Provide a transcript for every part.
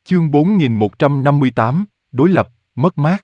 Chương 4158, đối lập, mất mát.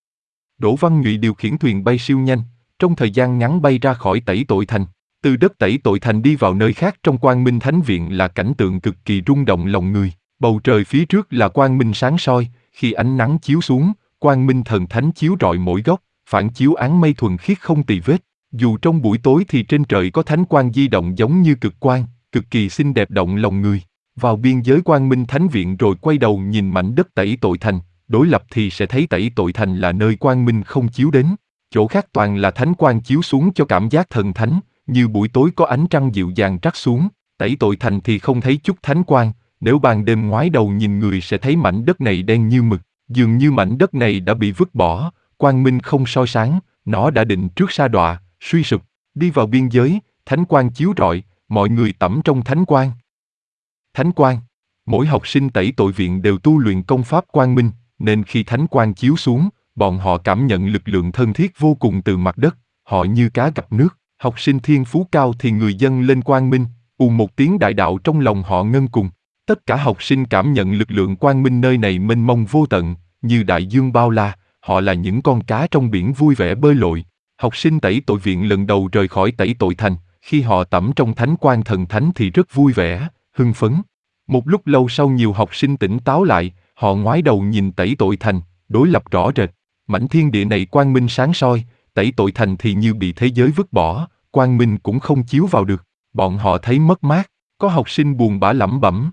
Đỗ Văn Nhụy điều khiển thuyền bay siêu nhanh, trong thời gian ngắn bay ra khỏi Tẩy Tội Thành. Từ đất Tẩy Tội Thành đi vào nơi khác trong Quang Minh Thánh Viện là cảnh tượng cực kỳ rung động lòng người. Bầu trời phía trước là quang minh sáng soi, khi ánh nắng chiếu xuống, quang minh thần thánh chiếu rọi mỗi góc, phản chiếu áng mây thuần khiết không tì vết. Dù trong buổi tối thì trên trời có thánh quang di động giống như cực quang, cực kỳ xinh đẹp động lòng người. Vào biên giới Quang Minh Thánh Viện rồi quay đầu nhìn mảnh đất Tẩy Tội Thành, đối lập thì sẽ thấy Tẩy Tội Thành là nơi quang minh không chiếu đến. Chỗ khác toàn là thánh quang chiếu xuống cho cảm giác thần thánh, như buổi tối có ánh trăng dịu dàng trắc xuống. Tẩy Tội Thành thì không thấy chút thánh quang, nếu ban đêm ngoái đầu nhìn người sẽ thấy mảnh đất này đen như mực, dường như mảnh đất này đã bị vứt bỏ, quang minh không soi sáng, nó đã định trước sa đọa, suy sụp. Đi vào biên giới, thánh quang chiếu rọi, mọi người tẩm trong thánh quang. Thánh quang. Mỗi học sinh Tẩy Tội Viện đều tu luyện công pháp quang minh, nên khi thánh quang chiếu xuống, bọn họ cảm nhận lực lượng thân thiết vô cùng từ mặt đất, họ như cá gặp nước. Học sinh thiên phú cao thì người dân lên quang minh, một tiếng đại đạo trong lòng họ ngân cùng. Tất cả học sinh cảm nhận lực lượng quang minh nơi này mênh mông vô tận, như đại dương bao la, họ là những con cá trong biển vui vẻ bơi lội. Học sinh Tẩy Tội Viện lần đầu rời khỏi Tẩy Tội Thành, khi họ tẩm trong thánh quang thần thánh thì rất vui vẻ, hưng phấn. Một lúc lâu sau nhiều học sinh tỉnh táo lại, họ ngoái đầu nhìn Tẩy Tội Thành, đối lập rõ rệt. Mảnh thiên địa này quang minh sáng soi, Tẩy Tội Thành thì như bị thế giới vứt bỏ, quang minh cũng không chiếu vào được. Bọn họ thấy mất mát, có học sinh buồn bã lẩm bẩm.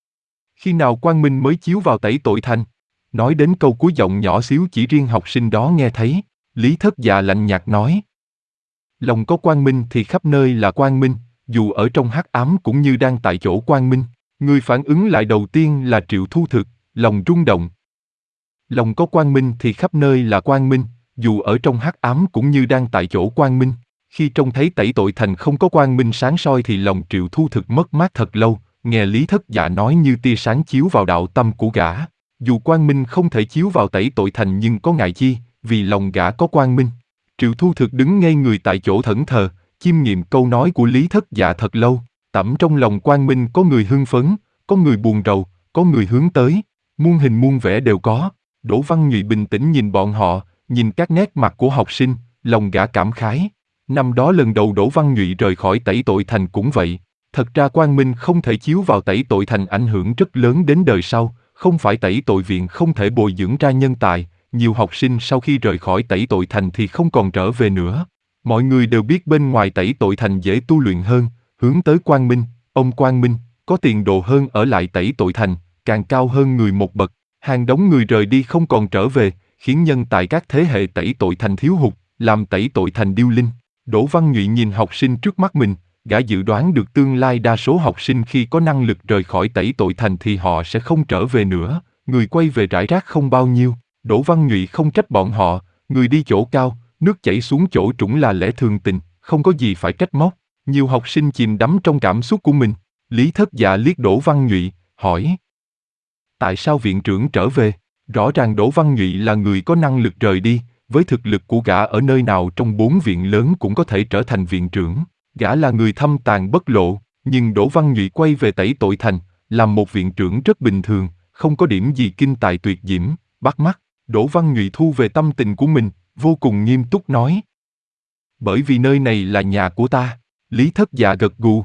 Khi nào quang minh mới chiếu vào Tẩy Tội Thành? Nói đến câu cuối giọng nhỏ xíu chỉ riêng học sinh đó nghe thấy. Lý Thất Dạ lạnh nhạt nói. Lòng có quang minh thì khắp nơi là quang minh, dù ở trong hắc ám cũng như đang tại chỗ quang minh. Người phản ứng lại đầu tiên là Triệu Thu Thực, lòng rung động. Lòng có quang minh thì khắp nơi là quang minh, dù ở trong hắc ám cũng như đang tại chỗ quang minh. Khi trông thấy Tẩy Tội Thành không có quang minh sáng soi thì lòng Triệu Thu Thực mất mát thật lâu, nghe Lý Thất Dạ nói như tia sáng chiếu vào đạo tâm của gã. Dù quang minh không thể chiếu vào Tẩy Tội Thành nhưng có ngại chi, vì lòng gã có quang minh. Triệu Thu Thực đứng ngây người tại chỗ thẫn thờ, chiêm nghiệm câu nói của Lý Thất Dạ thật lâu. Tẩm trong lòng quang minh có người hưng phấn, có người buồn rầu, có người hướng tới, muôn hình muôn vẻ đều có. Đỗ Văn Nhụy bình tĩnh nhìn bọn họ, nhìn các nét mặt của học sinh, lòng gã cảm khái. Năm đó lần đầu Đỗ Văn Nhụy rời khỏi Tẩy Tội Thành cũng vậy. Thật ra quang minh không thể chiếu vào Tẩy Tội Thành ảnh hưởng rất lớn đến đời sau, không phải Tẩy Tội Viện không thể bồi dưỡng ra nhân tài, nhiều học sinh sau khi rời khỏi Tẩy Tội Thành thì không còn trở về nữa. Mọi người đều biết bên ngoài Tẩy Tội Thành dễ tu luyện hơn, hướng tới quang minh, ông quang minh, có tiền đồ hơn ở lại Tẩy Tội Thành, càng cao hơn người một bậc. Hàng đống người rời đi không còn trở về, khiến nhân tài các thế hệ Tẩy Tội Thành thiếu hụt, làm Tẩy Tội Thành điêu linh. Đỗ Văn Nhụy nhìn học sinh trước mắt mình, gã dự đoán được tương lai đa số học sinh khi có năng lực rời khỏi Tẩy Tội Thành thì họ sẽ không trở về nữa, người quay về rải rác không bao nhiêu. Đỗ Văn Nhụy không trách bọn họ, người đi chỗ cao, nước chảy xuống chỗ trũng là lẽ thường tình, không có gì phải trách móc. Nhiều học sinh chìm đắm trong cảm xúc của mình. Lý Thất Dạ liếc Đỗ Văn Nhụy, hỏi. Tại sao viện trưởng trở về? Rõ ràng Đỗ Văn Nhụy là người có năng lực rời đi, với thực lực của gã ở nơi nào trong 4 viện lớn cũng có thể trở thành viện trưởng. Gã là người thâm tàn bất lộ, nhưng Đỗ Văn Nhụy quay về Tẩy Tội Thành, làm một viện trưởng rất bình thường, không có điểm gì kinh tài tuyệt diễm, bắt mắt. Đỗ Văn Nhụy thu về tâm tình của mình, vô cùng nghiêm túc nói. Bởi vì nơi này là nhà của ta. Lý Thất Dạ gật gù.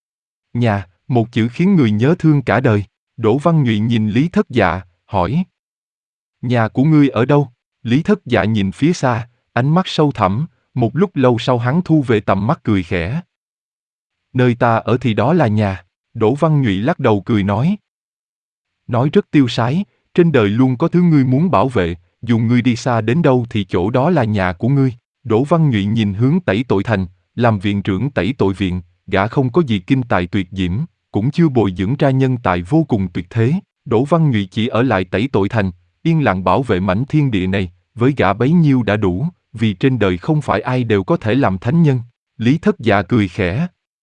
Nhà, một chữ khiến người nhớ thương cả đời. Đỗ Văn Nhụy nhìn Lý Thất Dạ, hỏi. Nhà của ngươi ở đâu? Lý Thất Dạ nhìn phía xa, ánh mắt sâu thẳm, một lúc lâu sau hắn thu về tầm mắt cười khẽ. Nơi ta ở thì đó là nhà. Đỗ Văn Nhụy lắc đầu cười nói. Nói rất tiêu sái, trên đời luôn có thứ ngươi muốn bảo vệ, dù ngươi đi xa đến đâu thì chỗ đó là nhà của ngươi. Đỗ Văn Nhụy nhìn hướng Tẩy Tội Thành, làm viện trưởng Tẩy Tội Viện, gã không có gì kinh tài tuyệt diễm, cũng chưa bồi dưỡng ra nhân tài vô cùng tuyệt thế. Đỗ Văn Nhụy chỉ ở lại Tẩy Tội Thành, yên lặng bảo vệ mảnh thiên địa này, với gã bấy nhiêu đã đủ, vì trên đời không phải ai đều có thể làm thánh nhân. Lý Thất Dạ cười khẽ.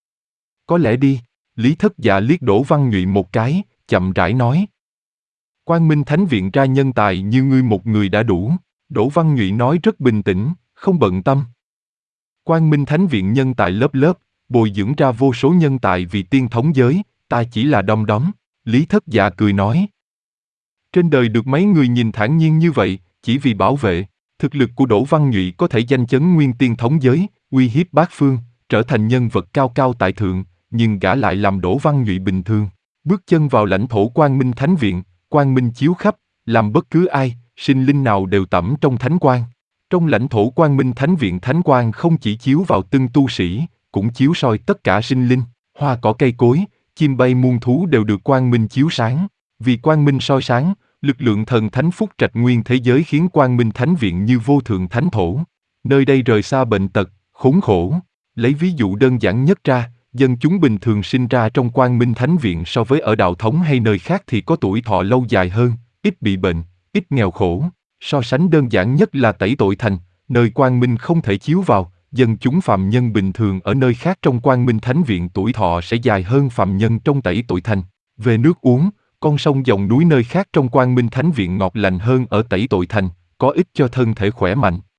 Có lẽ đi. Lý Thất Dạ liếc Đỗ Văn Nhụy một cái, chậm rãi nói. Quang Minh Thánh Viện ra nhân tài như ngươi một người đã đủ. Đỗ Văn Nhụy nói rất bình tĩnh, không bận tâm. Quang Minh Thánh Viện nhân tài lớp lớp, bồi dưỡng ra vô số nhân tài vì tiên thống giới, ta chỉ là đom đóm. Lý Thất Dạ cười nói. Trên đời được mấy người nhìn thản nhiên như vậy, chỉ vì bảo vệ. Thực lực của Đỗ Văn Nhụy có thể danh chấn nguyên tiên thống giới, uy hiếp bát phương, trở thành nhân vật cao cao tại thượng, nhưng gã lại làm Đỗ Văn Nhụy bình thường. Bước chân vào lãnh thổ Quang Minh Thánh Viện, Quang Minh chiếu khắp, làm bất cứ ai, sinh linh nào đều tẩm trong thánh quang. Trong lãnh thổ Quang Minh Thánh Viện, thánh quang không chỉ chiếu vào từng tu sĩ, cũng chiếu soi tất cả sinh linh, hoa cỏ cây cối, chim bay muôn thú đều được quang minh chiếu sáng. Vì quang minh soi sáng, lực lượng thần thánh phúc trạch nguyên thế giới khiến Quang Minh Thánh Viện như vô thượng thánh thổ. Nơi đây rời xa bệnh tật, khốn khổ. Lấy ví dụ đơn giản nhất ra, dân chúng bình thường sinh ra trong Quang Minh Thánh Viện so với ở đạo thống hay nơi khác thì có tuổi thọ lâu dài hơn, ít bị bệnh, ít nghèo khổ. So sánh đơn giản nhất là Tẩy Tội Thành, nơi quang minh không thể chiếu vào, dân chúng phàm nhân bình thường ở nơi khác trong Quang Minh Thánh Viện tuổi thọ sẽ dài hơn phàm nhân trong Tẩy Tội Thành. Về nước uống, con sông dòng núi nơi khác trong Quang Minh Thánh Viện ngọt lành hơn ở Tẩy Tội Thành, có ích cho thân thể khỏe mạnh.